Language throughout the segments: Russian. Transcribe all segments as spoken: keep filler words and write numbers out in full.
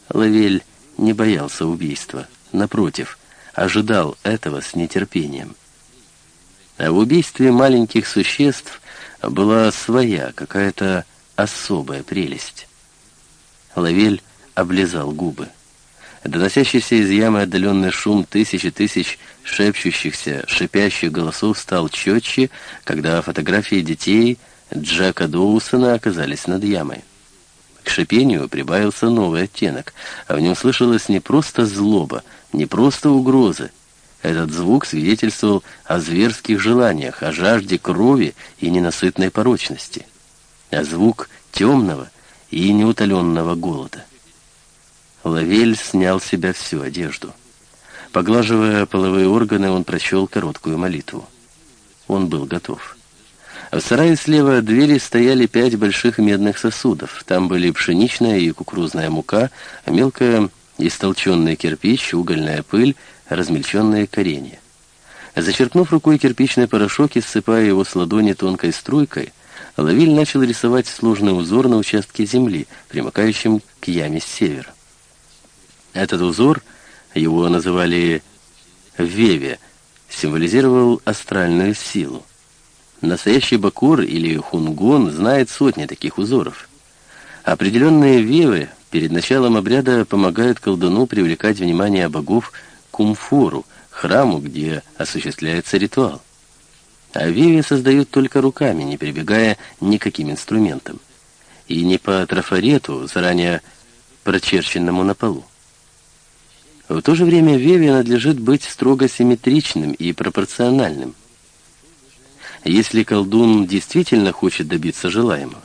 Лавель не боялся убийства. Напротив, ожидал этого с нетерпением. А в убийстве маленьких существ была своя, какая-то особая прелесть. Лавель облизал губы. Доносящийся из ямы отдаленный шум тысячи тысяч шепчущихся, шипящих голосов стал четче, когда фотографии детей Джека Доусона оказались над ямой. К шипению прибавился новый оттенок, а в нем слышалась не просто злоба, не просто угрозы. Этот звук свидетельствовал о зверских желаниях, о жажде крови и ненасытной порочности. А звук темного и неутоленного голода. Лавель снял с себя всю одежду. Поглаживая половые органы, он прочел короткую молитву. Он был готов. В сарае слева от двери стояли пять больших медных сосудов. Там были пшеничная и кукурузная мука, мелкая истолченный кирпич, угольная пыль, размельченные коренья. Зачерпнув рукой кирпичный порошок и ссыпая его с ладони тонкой струйкой, Лавель начал рисовать сложный узор на участке земли, примыкающем к яме с севера. Этот узор, его называли «веве», символизировал астральную силу. Настоящий бакур или хунгон знает сотни таких узоров. Определенные вевы перед началом обряда помогают колдуну привлекать внимание богов к Умфору, храму, где осуществляется ритуал. А веве создают только руками, не прибегая ни к каким инструментам. И не по трафарету, заранее прочерченному на полу. В то же время веве надлежит быть строго симметричным и пропорциональным. Если колдун действительно хочет добиться желаемого.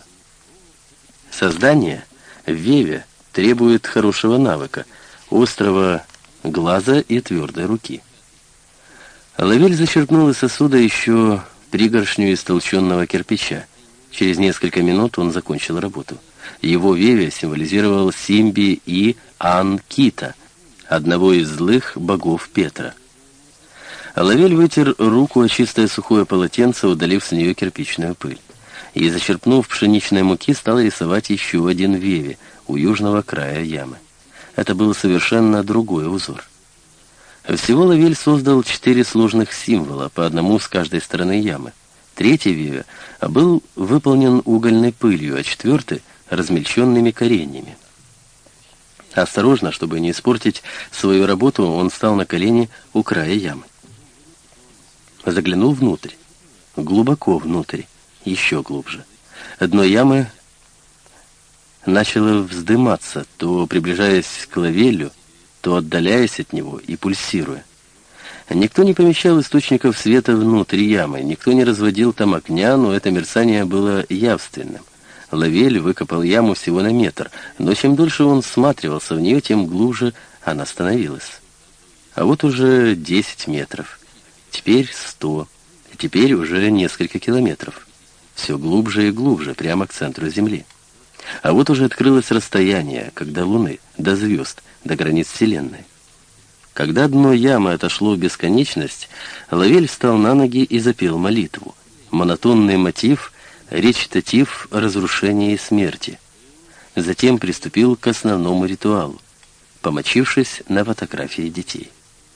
Создание в веве требует хорошего навыка, острого глаза и твердой руки. Лавель зачерпнул из сосуда еще пригоршню истолченного кирпича. Через несколько минут он закончил работу. Его веве символизировал Симби и Анкита, одного из злых богов Петра. Лавель вытер руку о чистое сухое полотенце, удалив с нее кирпичную пыль. И, зачерпнув пшеничной муки, стал рисовать еще один веве у южного края ямы. Это был совершенно другой узор. Всего Лавель создал четыре сложных символа, по одному с каждой стороны ямы. Третий веве был выполнен угольной пылью, а четвертый — размельченными кореньями. Осторожно, чтобы не испортить свою работу, он встал на колени у края ямы. Заглянул внутрь, глубоко внутрь, еще глубже. Дно ямы начало вздыматься, то приближаясь к Лавелю, то отдаляясь от него и пульсируя. Никто не помещал источников света внутрь ямы, никто не разводил там огня, но это мерцание было явственным. Лавель выкопал яму всего на метр, но чем дольше он всматривался в нее, тем глубже она становилась. А вот уже десять метров. Теперь сто, и теперь уже несколько километров. Все глубже и глубже, прямо к центру Земли. А вот уже открылось расстояние, как до Луны, до звезд, до границ Вселенной. Когда дно ямы отошло в бесконечность, Лавель встал на ноги и запел молитву. Монотонный мотив, речитатив разрушения и смерти. Затем приступил к основному ритуалу, помочившись на фотографии детей.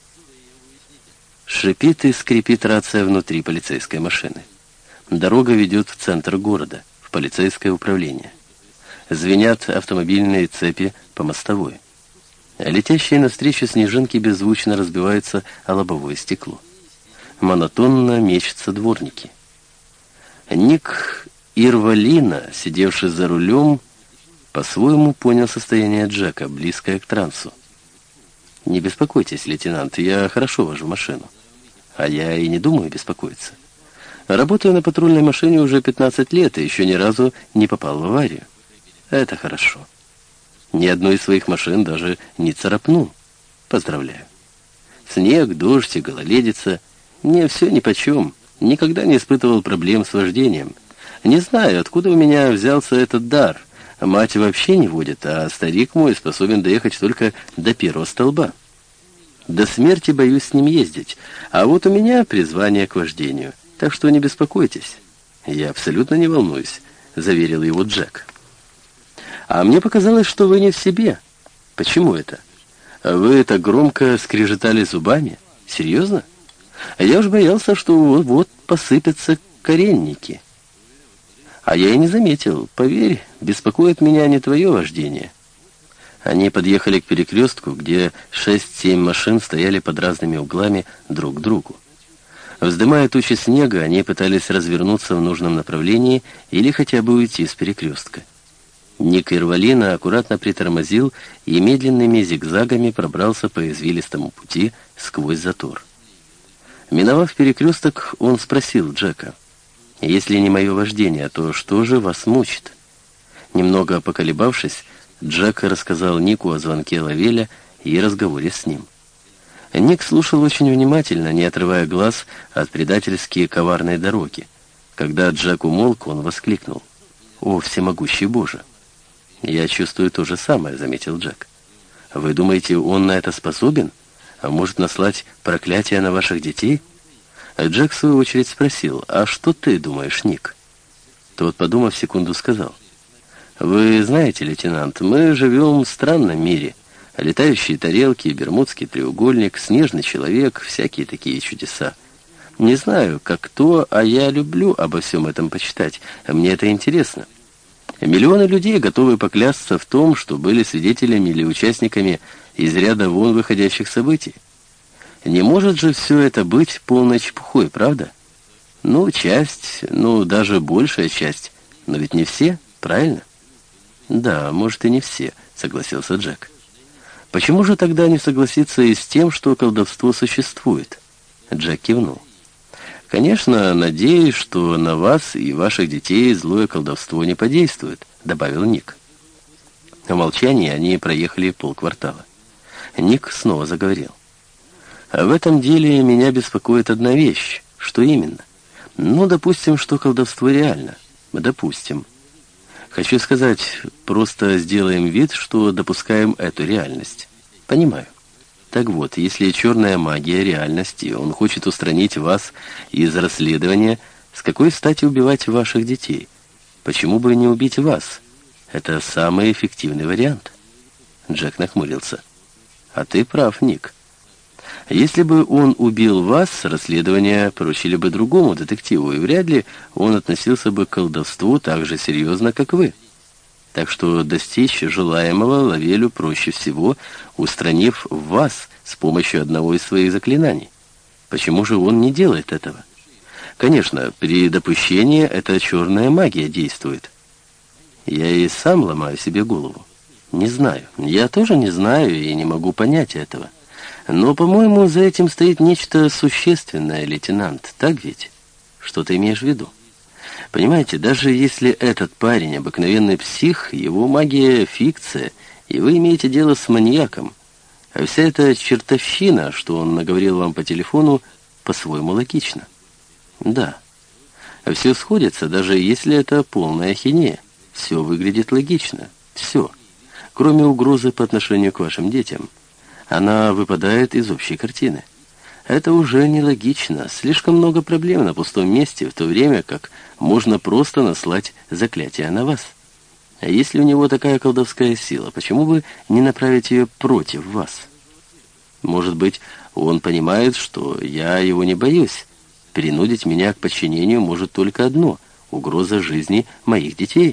Шипит и скрипит рация внутри полицейской машины. Дорога ведет в центр города, в полицейское управление. Звенят автомобильные цепи по мостовой. Летящие навстречу снежинки беззвучно разбиваются о лобовое стекло. Монотонно мечутся дворники. Ник Ирвалина, сидевший за рулем, по-своему понял состояние Джека, близкое к трансу. «Не беспокойтесь, лейтенант, я хорошо вожу машину». «А я и не думаю беспокоиться. Работаю на патрульной машине уже пятнадцать лет и еще ни разу не попал в аварию». «Это хорошо. Ни одной из своих машин даже не царапнул. Поздравляю. Снег, дождь и гололедица. Мне все нипочем. Никогда не испытывал проблем с вождением. Не знаю, откуда у меня взялся этот дар. Мать вообще не водит, а старик мой способен доехать только до первого столба. До смерти боюсь с ним ездить. А вот у меня призвание к вождению. Так что не беспокойтесь». «Я абсолютно не волнуюсь», — заверил его Джек. «А мне показалось, что вы не в себе. Почему это? Вы так громко скрежетали зубами? Серьезно? А я уж боялся, что вот-вот посыпятся коренники. А я и не заметил. Поверь, беспокоит меня не твое вождение. Они подъехали к перекрестку, где шесть-семь машин стояли под разными углами друг к другу. Вздымая тучи снега, они пытались развернуться в нужном направлении или хотя бы уйти с перекрестка. Ник Ирвалина аккуратно притормозил и медленными зигзагами пробрался по извилистому пути сквозь затор. Миновав перекресток, он спросил Джека: «Если не мое вождение, то что же вас мучит?» Немного поколебавшись, Джек рассказал Нику о звонке Лавеля и разговоре с ним. Ник слушал очень внимательно, не отрывая глаз от предательски коварной дороги. Когда Джек умолк, он воскликнул: «О, всемогущий Боже!» «Я чувствую то же самое», — заметил Джек. «Вы думаете, он на это способен? А может наслать проклятие на ваших детей?» Джек, в свою очередь, спросил: «А что ты думаешь, Ник?» Тот, подумав секунду, сказал: «Вы знаете, лейтенант, мы живем в странном мире. Летающие тарелки, Бермудский треугольник, снежный человек, всякие такие чудеса. Не знаю, как кто, а я люблю обо всем этом почитать. Мне это интересно. Миллионы людей готовы поклясться в том, что были свидетелями или участниками из ряда вон выходящих событий. Не может же все это быть полной чепухой, правда? Ну, часть, ну, даже большая часть, но ведь не все, правильно?» «Да, может, и не все», — согласился Джек. «Почему же тогда не согласиться и с тем, что колдовство существует?» Джек кивнул. «Конечно, надеюсь, что на вас и ваших детей злое колдовство не подействует», — добавил Ник. В молчании они проехали полквартала. Ник снова заговорил. «А в этом деле меня беспокоит одна вещь. Что именно? Ну, допустим, что колдовство реально. Допустим. Хочу сказать, просто сделаем вид, что допускаем эту реальность. Понимаю. Так вот, если черная магия — реальность, и он хочет устранить вас из расследования, с какой стати убивать ваших детей? Почему бы не убить вас? Это самый эффективный вариант». Джек нахмурился. «А ты прав, Ник. Если бы он убил вас, расследование поручили бы другому детективу, и вряд ли он относился бы к колдовству так же серьезно, как вы. Так что достичь желаемого Лавелю проще всего, устранив вас с помощью одного из своих заклинаний. Почему же он не делает этого? Конечно, при допущении эта черная магия действует. Я и сам ломаю себе голову. Не знаю. Я тоже не знаю и не могу понять этого. Но, по-моему, за этим стоит нечто существенное, лейтенант. Так ведь? Что ты имеешь в виду? Понимаете, даже если этот парень обыкновенный псих, его магия — фикция, и вы имеете дело с маньяком. А вся эта чертовщина, что он наговорил вам по телефону, по-своему логична. Да. Все сходится, даже если это полная ахинея. Все выглядит логично. Все. Кроме угрозы по отношению к вашим детям. Она выпадает из общей картины. Это уже нелогично. Слишком много проблем на пустом месте, в то время как можно просто наслать заклятие на вас. А если у него такая колдовская сила, почему бы не направить ее против вас? Может быть, он понимает, что я его не боюсь. Принудить меня к подчинению может только одно — угроза жизни моих детей.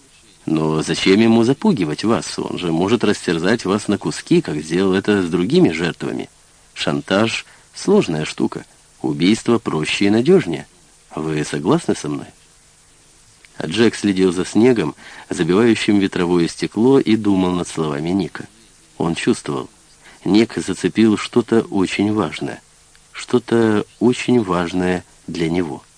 Но зачем ему запугивать вас? Он же может растерзать вас на куски, как сделал это с другими жертвами. Шантаж — сложная штука. Убийство проще и надежнее. Вы согласны со мной?» А Джек следил за снегом, забивающим ветровое стекло, и думал над словами Ника. Он чувствовал. Ник зацепил что-то очень важное. Что-то очень важное для него.